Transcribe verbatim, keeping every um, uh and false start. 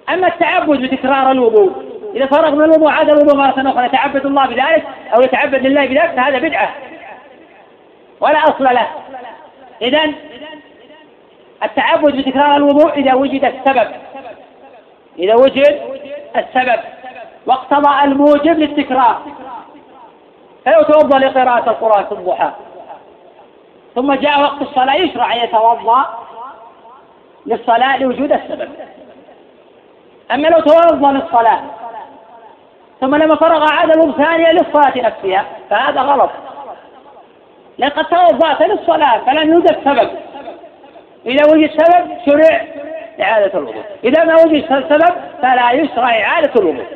أما التعبد بتكرار الوضوء، إذا فرغ من الوضوء عاد الوضوء مرة أخرى يتعبد الله بذلك أو يتعبد لله بذلك، فهذا بدعة ولا أصل له. إذن التعبد بتكرار الوضوء إذا وجد السبب، إذا وجد السبب واقتضى الموجب للتكرار. فلو توضأ لقراءة القرآن في الضحى ثم جاء وقت الصلاة يشرع أن يتوضأ للصلاة لوجود السبب. أما لو توضأ للصلاة ثم لما فرغ عاد الوضوء ثانية للصلاة نفسها فهذا غلط، لأن قد توضأت للصلاة فلم يوجد سبب. إذا وجد سبب شرع إعادة الوضوء، إذا ما وجد سبب فلا يشرع إعادة الوضوء.